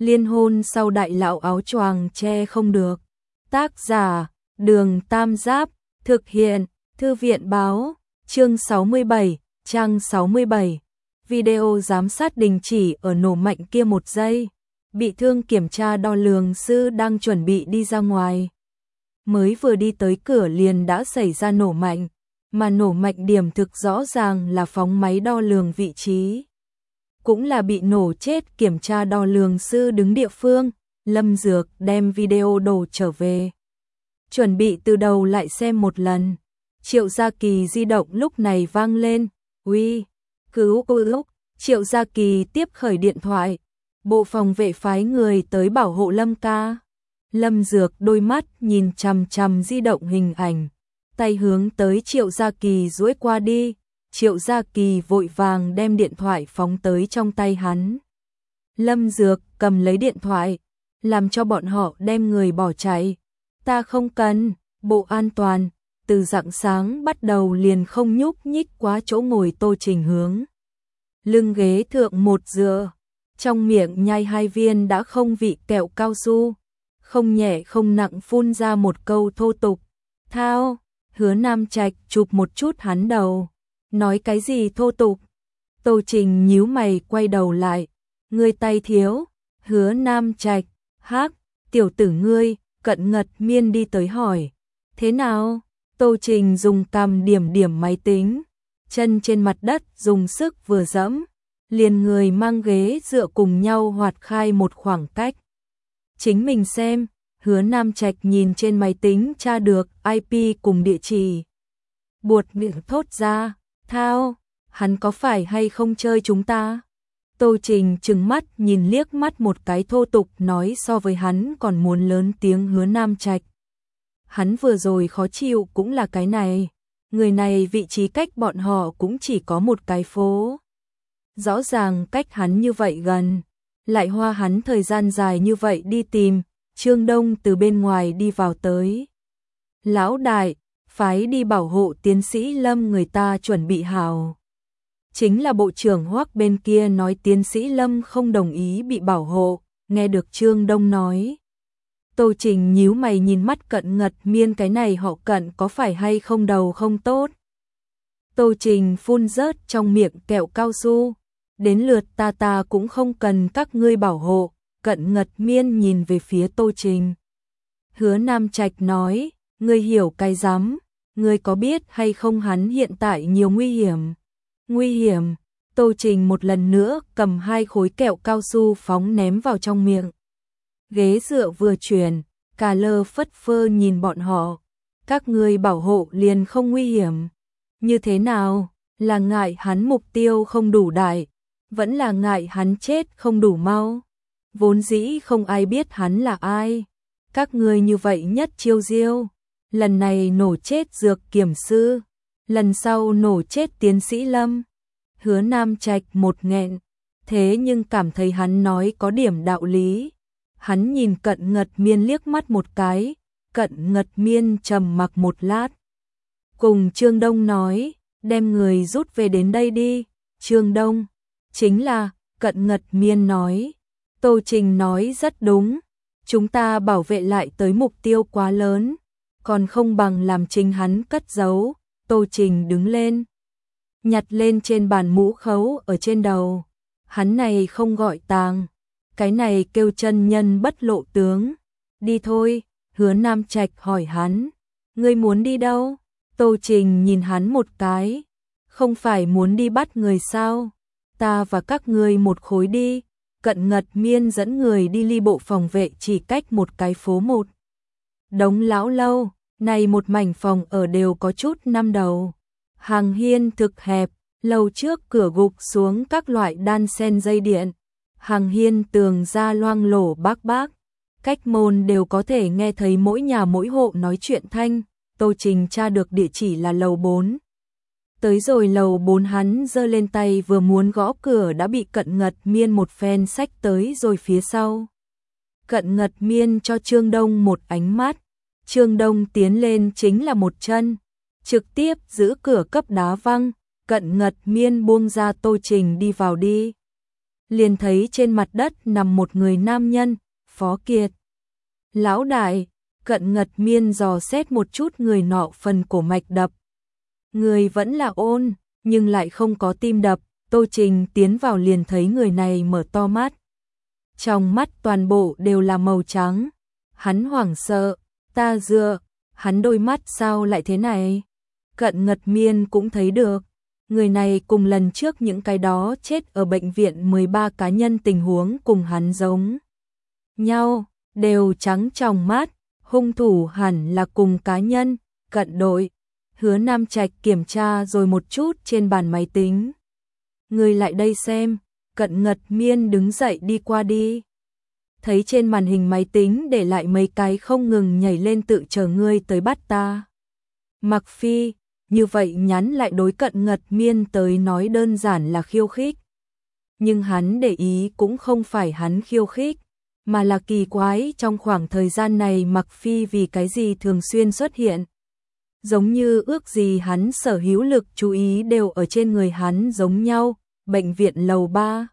Liên hôn sau đại lão áo choàng che không được. Tác giả, Đường Tam Giáp, thực hiện, Thư viện báo, chương 67, trang 67. Video giám sát đình chỉ ở nổ mạnh kia 1 giây. Bị thương kiểm tra đo lường sư đang chuẩn bị đi ra ngoài. Mới vừa đi tới cửa liền đã xảy ra nổ mạnh, mà nổ mạnh điểm thực rõ ràng là phóng máy đo lường vị trí. Cũng là bị nổ chết kiểm tra đo lường sư đứng địa phương. Lâm Dược đem video đổ trở về, chuẩn bị từ đầu lại xem một lần. Triệu Gia Kỳ di động lúc này vang lên. Uy, cứu lúc. Triệu Gia Kỳ tiếp khởi điện thoại. Bộ phòng vệ phái người tới bảo hộ Lâm ca. Lâm Dược đôi mắt nhìn chằm chằm di động hình ảnh, tay hướng tới Triệu Gia Kỳ duỗi qua đi. Triệu Gia Kỳ vội vàng đem điện thoại phóng tới trong tay hắn. Lâm Dược cầm lấy điện thoại, làm cho bọn họ đem người bỏ chạy. Ta không cần, bộ an toàn. Từ rạng sáng bắt đầu liền không nhúc nhích quá chỗ ngồi Tô Trình hướng lưng ghế thượng một dựa, trong miệng nhai 2 viên đã không vị kẹo cao su, không nhẹ không nặng phun ra một câu thô tục. Thao. Hứa Nam Trạch chụp một chút hắn đầu. Nói cái gì thô tục? Tô Trình nhíu mày quay đầu lại. Ngươi tay thiếu. Hứa Nam Trạch. Hắc, tiểu tử ngươi. Cận Ngật Miên đi tới hỏi. Thế nào? Tô Trình dùng cằm điểm điểm máy tính, chân trên mặt đất dùng sức vừa dẫm, liền người mang ghế dựa cùng nhau hoạt khai một khoảng cách. Chính mình xem. Hứa Nam Trạch nhìn trên máy tính tra được IP cùng địa chỉ. Buột miệng thốt ra. Thao, hắn có phải hay không chơi chúng ta? Tô Trình trừng mắt nhìn liếc mắt một cái thô tục nói so với hắn còn muốn lớn tiếng Hứa Nam Trạch. Hắn vừa rồi khó chịu cũng là cái này. Người này vị trí cách bọn họ cũng chỉ có một cái phố. Rõ ràng cách hắn như vậy gần, lại hoa hắn thời gian dài như vậy đi tìm. Trương Đông từ bên ngoài đi vào tới. Lão đại, phái đi bảo hộ tiến sĩ Lâm, người ta chuẩn bị hào. Chính là bộ trưởng Hoắc bên kia nói tiến sĩ Lâm không đồng ý bị bảo hộ. Nghe được Trương Đông nói, Tô Trình nhíu mày nhìn mắt Cận Ngật Miên, cái này họ Cận có phải hay không đầu không tốt. Tô Trình phun rớt trong miệng kẹo cao su. Đến lượt ta cũng không cần các ngươi bảo hộ. Cận Ngật Miên nhìn về phía Tô Trình. Hứa Nam Trạch nói, ngươi hiểu cái rắm, ngươi có biết hay không hắn hiện tại nhiều nguy hiểm. Nguy hiểm. Tô Trình một lần nữa cầm 2 khối kẹo cao su phóng ném vào trong miệng. Ghế dựa vừa chuyển, cà lơ phất phơ nhìn bọn họ. Các ngươi bảo hộ liền không nguy hiểm. Như thế nào? Là ngại hắn mục tiêu không đủ đại, vẫn là ngại hắn chết không đủ mau? Vốn dĩ không ai biết hắn là ai. Các ngươi như vậy nhất chiêu diêu. Lần này nổ chết dược kiểm sư, lần sau nổ chết tiến sĩ Lâm. Hứa Nam Trạch một nghẹn, thế nhưng cảm thấy hắn nói có điểm đạo lý. Hắn nhìn Cận Ngật Miên liếc mắt một cái. Cận Ngật Miên trầm mặc một lát, cùng Trương Đông nói, đem người rút về đến đây đi. Trương Đông, chính là. Cận Ngật Miên nói. Tô Trình nói rất đúng, chúng ta bảo vệ lại tới mục tiêu quá lớn, còn không bằng làm chính hắn cất giấu. Tô Trình đứng lên, nhặt lên trên bàn mũ khấu ở trên đầu. Hắn này không gọi tàng, cái này kêu chân nhân bất lộ tướng. Đi thôi. Hứa Nam Trạch hỏi hắn, ngươi muốn đi đâu? Tô Trình nhìn hắn một cái, không phải muốn đi bắt người sao? Ta và các ngươi một khối đi. Cận Ngật Miên dẫn người đi ly bộ phòng vệ chỉ cách một cái phố một đống lão lâu. Này một mảnh phòng ở đều có chút năm đầu. Hàng hiên thực hẹp, lầu trước cửa gục xuống các loại đan sen dây điện. Hàng hiên tường ra loang lổ bác bác, cách môn đều có thể nghe thấy mỗi nhà mỗi hộ nói chuyện thanh. Tô Trình tra được địa chỉ là lầu 4. Tới rồi lầu 4 hắn giơ lên tay vừa muốn gõ cửa đã bị Cận Ngật Miên một phen xách tới rồi phía sau. Cận Ngật Miên cho Trương Đông một ánh mắt. Trương Đông tiến lên chính là một chân, trực tiếp giữ cửa cấp đá văng. Cận Ngật Miên buông ra Tô Trình đi vào đi. liền thấy trên mặt đất nằm một người nam nhân, Phó Kiệt. Lão đại, Cận Ngật Miên dò xét một chút người nọ phần cổ mạch đập. Người vẫn là ôn, nhưng lại không có tim đập, Tô Trình tiến vào liền thấy người này mở to mắt. Trong mắt toàn bộ đều là màu trắng. Hắn hoảng sợ, ta dựa, hắn đôi mắt sao lại thế này? Cận Ngật Miên cũng thấy được. Người này cùng lần trước những cái đó chết ở bệnh viện 13 cá nhân tình huống cùng hắn giống nhau, đều trắng tròng mắt, hung thủ hẳn là cùng cá nhân, Cận đội. Hứa Nam Trạch kiểm tra rồi một chút trên bàn máy tính. Người lại đây xem, Cận Ngật Miên đứng dậy đi qua đi. Thấy trên màn hình máy tính để lại mấy cái không ngừng nhảy lên tự chờ ngươi tới bắt ta. Mặc Phi, như vậy nhắn lại đối Cận Ngật Miên tới nói đơn giản là khiêu khích. Nhưng hắn để ý cũng không phải hắn khiêu khích, mà là kỳ quái trong khoảng thời gian này Mặc Phi vì cái gì thường xuyên xuất hiện. Giống như ước gì hắn sở hữu lực chú ý đều ở trên người hắn giống nhau, bệnh viện lầu 3.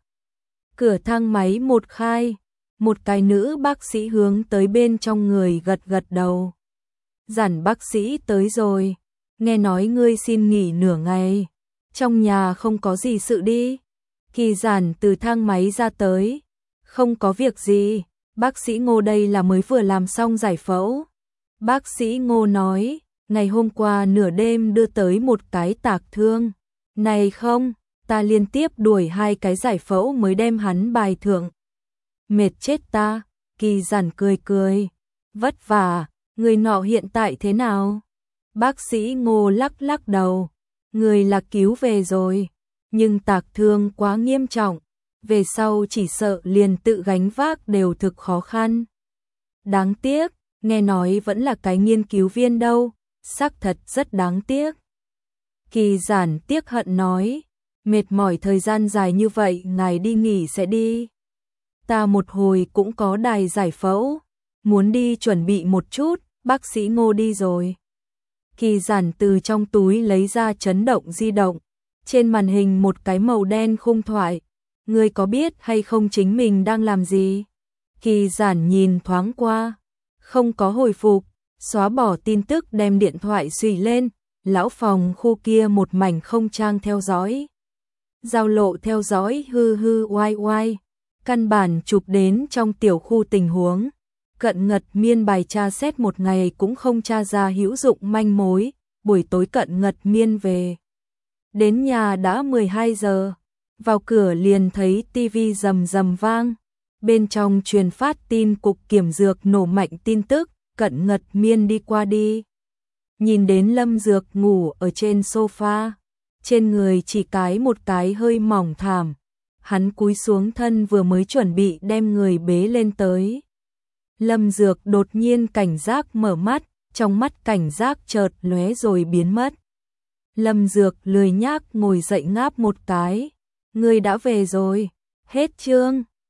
Cửa thang máy một khai, một cái nữ bác sĩ hướng tới bên trong người gật gật đầu. Giản bác sĩ tới rồi, nghe nói ngươi xin nghỉ nửa ngày, trong nhà không có gì sự đi. Kỳ Giản từ thang máy ra tới, không có việc gì, bác sĩ Ngô đây là mới vừa làm xong giải phẫu. Bác sĩ Ngô nói, ngày hôm qua nửa đêm đưa tới một cái tạc thương. Này không, ta liên tiếp đuổi 2 cái giải phẫu mới đem hắn bài thượng. Mệt chết ta, Kỳ Giản cười cười. Vất vả, người nọ hiện tại thế nào? Bác sĩ Ngô lắc lắc đầu. Người là cứu về rồi, nhưng tạc thương quá nghiêm trọng. Về sau chỉ sợ liền tự gánh vác đều thực khó khăn. Đáng tiếc, nghe nói vẫn là cái nghiên cứu viên đâu, xác thật rất đáng tiếc. Kỳ Giản tiếc hận nói, mệt mỏi thời gian dài như vậy ngài đi nghỉ sẽ đi. Ta một hồi cũng có đài giải phẫu, muốn đi chuẩn bị một chút, bác sĩ Ngô đi rồi. Kỳ Giản từ trong túi lấy ra chấn động di động, trên màn hình một cái màu đen khung thoại. Ngươi có biết hay không chính mình đang làm gì? Kỳ Giản nhìn thoáng qua, không có hồi phục, xóa bỏ tin tức đem điện thoại xùy lên, lão phòng khu kia một mảnh không trang theo dõi. Giao lộ theo dõi hư hư oai oai, căn bản chụp đến trong tiểu khu tình huống. Cận Ngật Miên bài tra xét một ngày cũng không tra ra hữu dụng manh mối, buổi tối Cận Ngật Miên về. Đến nhà đã 12 giờ, vào cửa liền thấy tivi rầm rầm vang, bên trong truyền phát tin cục kiểm dược nổ mạnh tin tức, Cận Ngật Miên đi qua đi. Nhìn đến Lâm Dược ngủ ở trên sofa, trên người chỉ cái một cái hơi mỏng thảm, hắn cúi xuống thân vừa mới chuẩn bị đem người bế lên tới. Lâm Dược đột nhiên cảnh giác mở mắt, trong mắt cảnh giác chợt lóe rồi biến mất. Lâm Dược lười nhác ngồi dậy ngáp một cái, ngươi đã về rồi, hết chương.